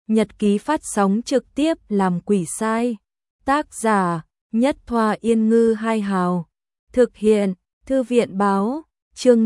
Nhật ký phát sóng trực tiếp làm quỷ sai. Tác giả Nhất Thoa Yên Ngư Hai Hào. Thực hiện Thư viện Báo. Chương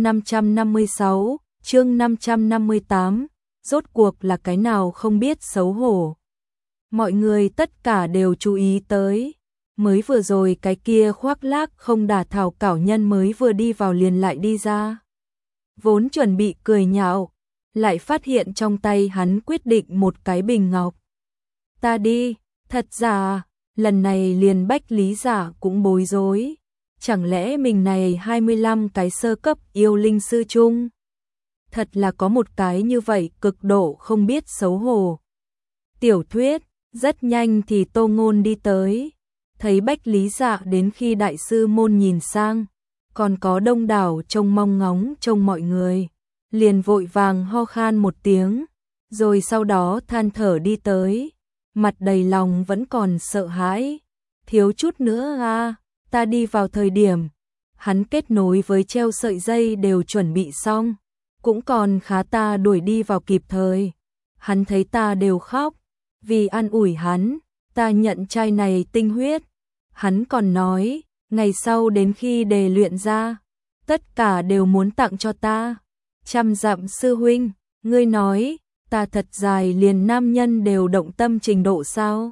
556, chương 558. Rốt cuộc là cái nào không biết xấu hổ. Mọi người tất cả đều chú ý tới. Mới vừa rồi cái kia khoác lác không đả thảo cảo nhân mới vừa đi vào liền lại đi ra. Vốn chuẩn bị cười nhạo, lại phát hiện trong tay hắn quyết định một cái bình ngọc. Ta đi, thật giả, lần này liền Bách Lý Giả cũng bối rối. Chẳng lẽ mình này 25 cái sơ cấp yêu linh sư chung? Thật là có một cái như vậy cực độ không biết xấu hổ. Tiểu thuyết, rất nhanh thì Tô Ngôn đi tới. Thấy Bách Lý Dạ đến khi đại sư môn nhìn sang, còn có đông đảo trông mong ngóng trông mọi người. Liền vội vàng ho khan một tiếng, rồi sau đó than thở đi tới. Mặt đầy lòng vẫn còn sợ hãi. Thiếu chút nữa à, ta đi vào thời điểm. Hắn kết nối với treo sợi dây đều chuẩn bị xong. Cũng còn khá ta đuổi đi vào kịp thời. Hắn thấy ta đều khóc. Vì an ủi hắn, ta nhận chai này tinh huyết. Hắn còn nói, ngày sau đến khi đề luyện ra, tất cả đều muốn tặng cho ta. Trăm dặm sư huynh, ngươi nói, ta thật dài liền nam nhân đều động tâm trình độ sao?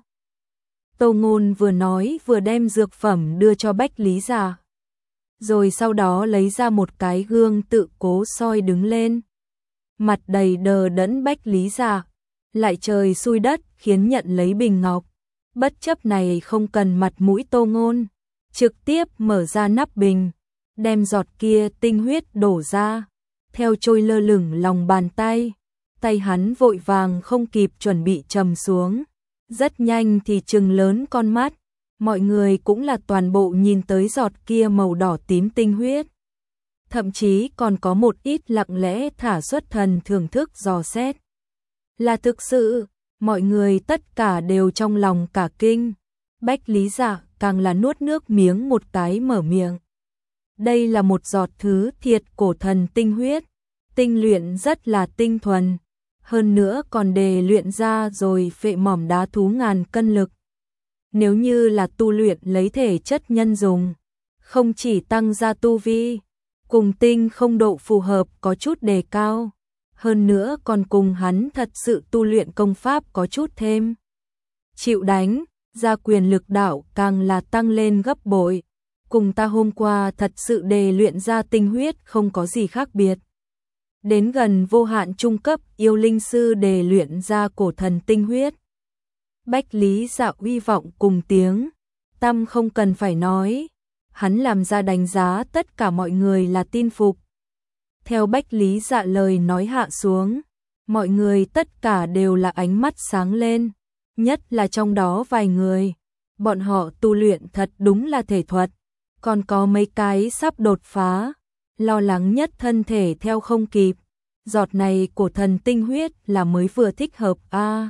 Tô Ngôn vừa nói vừa đem dược phẩm đưa cho Bách Lý Giả. Rồi sau đó lấy ra một cái gương tự cố soi đứng lên. Mặt đầy đờ đẫn Bách Lý Giả, lại trời xui đất khiến nhận lấy bình ngọc. Bất chấp này không cần mặt mũi Tô Ngôn, trực tiếp mở ra nắp bình, đem giọt kia tinh huyết đổ ra, theo trôi lơ lửng lòng bàn tay. Tay hắn vội vàng không kịp chuẩn bị trầm xuống, rất nhanh thì trừng lớn con mắt. Mọi người cũng là toàn bộ nhìn tới giọt kia màu đỏ tím tinh huyết. Thậm chí còn có một ít lặng lẽ thả xuất thần thưởng thức dò xét. Là thực sự, mọi người tất cả đều trong lòng cả kinh. Bách Lý Dạ càng là nuốt nước miếng một cái mở miệng. Đây là một giọt thứ thiệt cổ thần tinh huyết, tinh luyện rất là tinh thuần, hơn nữa còn đề luyện ra rồi phệ mỏm đá thú ngàn cân lực. Nếu như là tu luyện lấy thể chất nhân dùng, không chỉ tăng gia tu vi, cùng tinh không độ phù hợp có chút đề cao, hơn nữa còn cùng hắn thật sự tu luyện công pháp có chút thêm. Chịu đánh, ra quyền lực đạo càng là tăng lên gấp bội, cùng ta hôm qua thật sự đề luyện ra tinh huyết không có gì khác biệt. Đến gần vô hạn trung cấp yêu linh sư đề luyện ra cổ thần tinh huyết. Bách Lý Dạ uy vọng cùng tiếng, tâm không cần phải nói, hắn làm ra đánh giá tất cả mọi người là tin phục. Theo Bách Lý Dạ lời nói hạ xuống, mọi người tất cả đều là ánh mắt sáng lên, nhất là trong đó vài người, bọn họ tu luyện thật đúng là thể thuật, còn có mấy cái sắp đột phá, lo lắng nhất thân thể theo không kịp, giọt này cổ thần tinh huyết là mới vừa thích hợp a.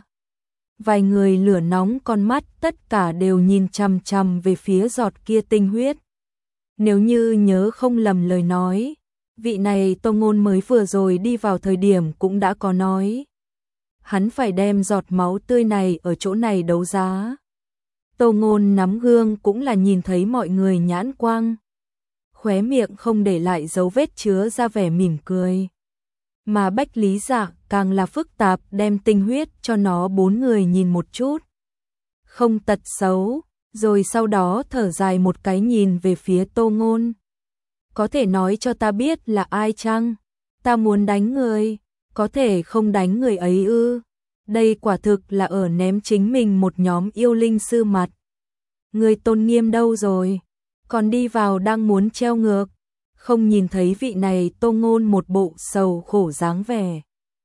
Vài người lửa nóng con mắt tất cả đều nhìn chằm chằm về phía giọt kia tinh huyết. Nếu như nhớ không lầm lời nói, vị này Tô Ngôn mới vừa rồi đi vào thời điểm cũng đã có nói. Hắn phải đem giọt máu tươi này ở chỗ này đấu giá. Tô Ngôn nắm gương cũng là nhìn thấy mọi người nhãn quang. Khóe miệng không để lại dấu vết chứa ra vẻ mỉm cười. Mà Bách Lý Dạ càng là phức tạp đem tinh huyết cho nó 4 người nhìn một chút. Không tật xấu, rồi sau đó thở dài một cái nhìn về phía Tô Ngôn. Có thể nói cho ta biết là ai chăng? Ta muốn đánh người, có thể không đánh người ấy ư? Đây quả thực là ở ném chính mình một nhóm yêu linh sư mặt. Người tôn nghiêm đâu rồi? Còn đi vào đang muốn treo ngược. Không nhìn thấy vị này Tô Ngôn một bộ sầu khổ dáng vẻ.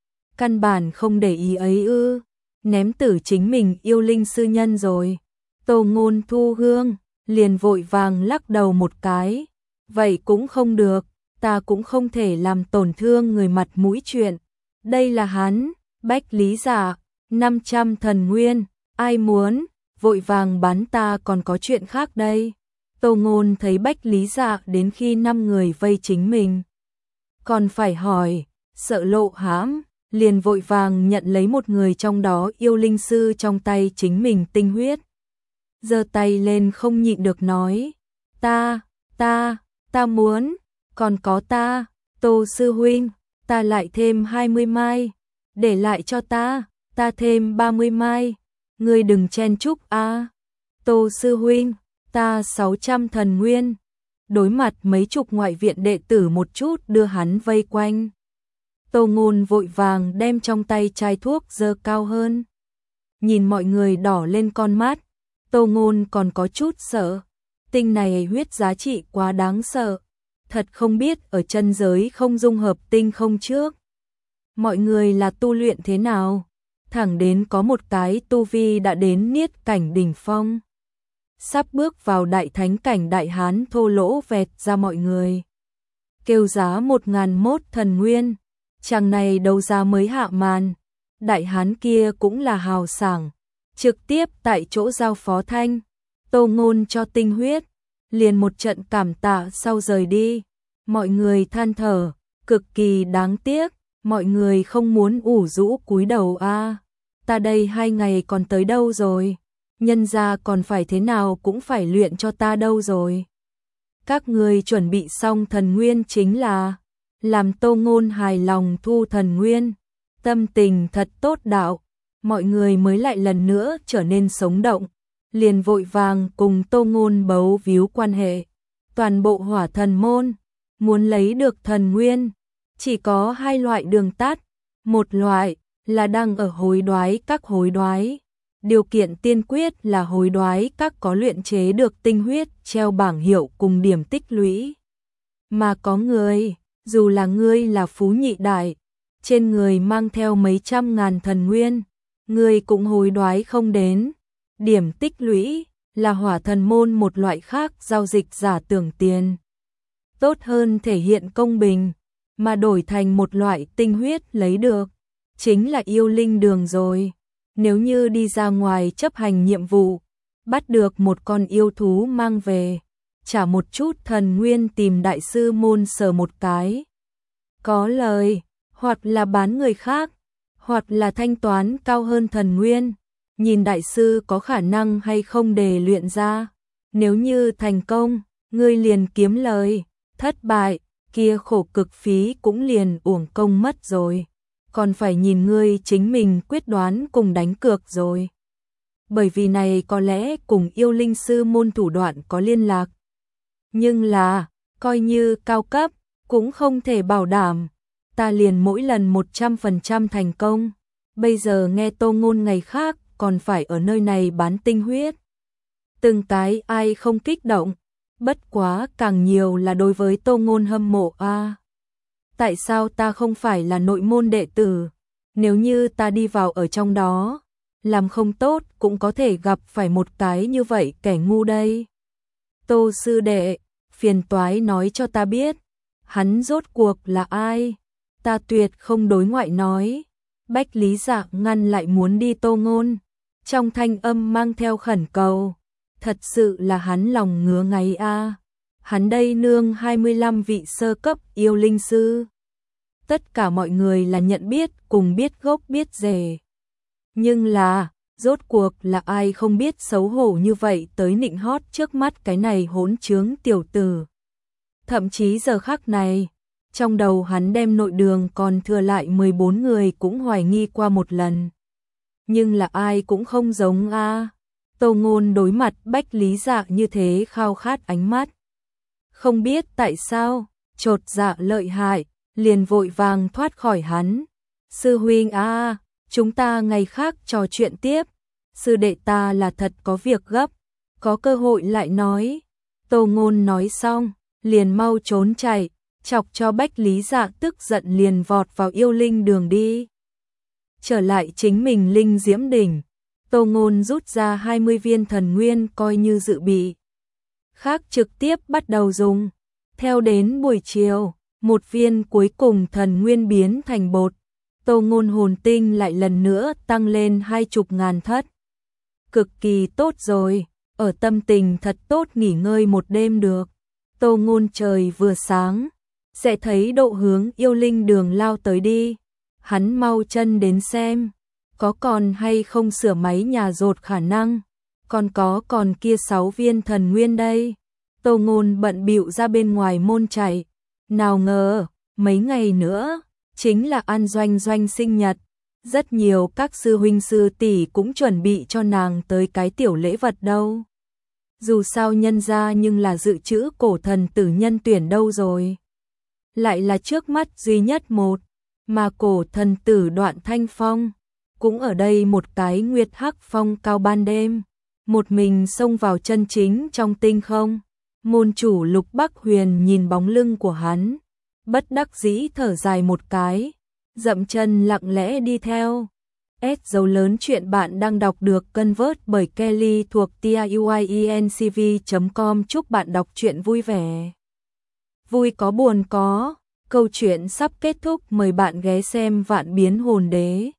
Căn bản không để ý ấy ư? Ném tử chính mình yêu linh sư nhân rồi. Tô Ngôn thu hương, liền vội vàng lắc đầu một cái. Vậy cũng không được, ta cũng không thể làm tổn thương người mặt mũi chuyện. Đây là hắn, Bách Lý Giả, 500 thần nguyên, ai muốn, vội vàng bán ta còn có chuyện khác đây. Tô Ngôn thấy Bách Lý Dạ đến khi 5 người vây chính mình. Còn phải hỏi, sợ lộ hãm, liền vội vàng nhận lấy một người trong đó yêu linh sư trong tay chính mình tinh huyết. Giơ tay lên không nhịn được nói, ta muốn, còn có ta, Tô sư huynh, ta lại thêm 20 mai, để lại cho ta thêm 30 mai, ngươi đừng chen chúc a. Tô sư huynh, ta 600 thần nguyên. Đối mặt mấy chục ngoại viện đệ tử một chút đưa hắn vây quanh. Tô Ngôn vội vàng đem trong tay chai thuốc giơ cao hơn. Nhìn mọi người đỏ lên con mắt, Tô Ngôn còn có chút sợ. Tinh này huyết giá trị quá đáng sợ. Thật không biết ở chân giới không dung hợp tinh không trước. Mọi người là tu luyện thế nào? Thẳng đến có một cái tu vi đã đến niết cảnh đỉnh phong. Sắp bước vào đại thánh cảnh đại hán thô lỗ vẹt ra mọi người. Kêu giá 1001 thần nguyên. Chàng này đấu giá mới hạ màn. Đại hán kia cũng là hào sảng. Trực tiếp tại chỗ giao phó thanh. Tô Ngôn cho tinh huyết. Liền một trận cảm tạ sau rời đi. Mọi người than thở. Cực kỳ đáng tiếc. Mọi người không muốn ủ rũ cúi đầu a. Ta đây 2 ngày còn tới đâu rồi? Nhân gia còn phải thế nào cũng phải luyện cho ta đâu rồi. Các người chuẩn bị xong thần nguyên chính là làm Tô Ngôn hài lòng thu thần nguyên. Tâm tình thật tốt đạo. Mọi người mới lại lần nữa trở nên sống động. Liền vội vàng cùng Tô Ngôn bấu víu quan hệ. Toàn bộ hỏa thần môn muốn lấy được thần nguyên. Chỉ có 2 loại đường tắt. Một loại là đang ở hối đoái các hối đoái. Điều kiện tiên quyết là hối đoái các có luyện chế được tinh huyết treo bảng hiệu cùng điểm tích lũy. Mà có người, dù là ngươi là phú nhị đại, trên người mang theo mấy trăm ngàn thần nguyên, ngươi cũng hối đoái không đến. Điểm tích lũy là hỏa thần môn một loại khác giao dịch giả tưởng tiền. Tốt hơn thể hiện công bình, mà đổi thành một loại tinh huyết lấy được, chính là yêu linh đường rồi. Nếu như đi ra ngoài chấp hành nhiệm vụ, bắt được một con yêu thú mang về, trả một chút thần nguyên tìm đại sư môn sờ một cái. Có lời, hoặc là bán người khác, hoặc là thanh toán cao hơn thần nguyên, nhìn đại sư có khả năng hay không để luyện ra. Nếu như thành công, ngươi liền kiếm lời, thất bại, kia khổ cực phí cũng liền uổng công mất rồi. Còn phải nhìn ngươi chính mình quyết đoán cùng đánh cược rồi. Bởi vì này có lẽ cùng yêu linh sư môn thủ đoạn có liên lạc. Nhưng là, coi như cao cấp, cũng không thể bảo đảm. Ta liền mỗi lần 100% thành công. Bây giờ nghe Tô Ngôn ngày khác còn phải ở nơi này bán tinh huyết. Từng cái ai không kích động. Bất quá càng nhiều là đối với Tô Ngôn hâm mộ a. Tại sao ta không phải là nội môn đệ tử? Nếu như ta đi vào ở trong đó, làm không tốt cũng có thể gặp phải một cái như vậy kẻ ngu đây. Tô sư đệ, phiền toái nói cho ta biết, hắn rốt cuộc là ai? Ta tuyệt không đối ngoại nói. Bách Lý Dạ ngăn lại muốn đi Tô Ngôn, trong thanh âm mang theo khẩn cầu. Thật sự là hắn lòng ngứa ngáy a. Hắn đây nương 25 vị sơ cấp yêu linh sư. Tất cả mọi người là nhận biết cùng biết gốc biết rễ. Nhưng là, rốt cuộc là ai không biết xấu hổ như vậy tới nịnh hót trước mắt cái này hỗn trướng tiểu tử. Thậm chí giờ khắc này, trong đầu hắn đem nội đường còn thừa lại 14 người cũng hoài nghi qua một lần. Nhưng là ai cũng không giống a. Tô Ngôn đối mặt Bách Lý Dạ như thế khao khát ánh mắt. Không biết tại sao, chột dạ lợi hại, liền vội vàng thoát khỏi hắn. Sư huynh a, chúng ta ngày khác trò chuyện tiếp. Sư đệ ta là thật có việc gấp, có cơ hội lại nói. Tô Ngôn nói xong, liền mau trốn chạy, chọc cho Bách Lý Dạ tức giận liền vọt vào yêu linh đường đi. Trở lại chính mình linh diễm đỉnh, Tô Ngôn rút ra 20 viên thần nguyên coi như dự bị. Khác trực tiếp bắt đầu dùng. Theo đến buổi chiều, một viên cuối cùng thần nguyên biến thành bột. Tô Ngôn hồn tinh lại lần nữa tăng lên 20.000 thất. Cực kỳ tốt rồi, ở tâm tình thật tốt nghỉ ngơi một đêm được. Tô Ngôn trời vừa sáng, sẽ thấy độ hướng yêu linh đường lao tới đi. hắn mau chân đến xem, có còn hay không sửa máy nhà dột khả năng, còn kia 6 viên thần nguyên đây. Tô Ngôn bận bịu ra bên ngoài môn chạy, nào ngờ, mấy ngày nữa, chính là An Doanh Doanh sinh nhật, rất nhiều các sư huynh sư tỷ cũng chuẩn bị cho nàng tới cái tiểu lễ vật đâu. Dù sao nhân ra nhưng là dự trữ cổ thần tử nhân tuyển đâu rồi. Lại là trước mắt duy nhất một, mà cổ thần tử Đoạn Thanh Phong, cũng ở đây một cái nguyệt hắc phong cao ban đêm, một mình xông vào chân chính trong tinh không. Môn chủ Lục Bắc Huyền nhìn bóng lưng của hắn, bất đắc dĩ thở dài một cái, dậm chân lặng lẽ đi theo. S dấu lớn chuyện bạn đang đọc được convert bởi Kelly thuộc tiuyencv.com. Chúc bạn đọc truyện vui vẻ. Vui có buồn có, câu chuyện sắp kết thúc, mời bạn ghé xem Vạn Biến Hồn Đế.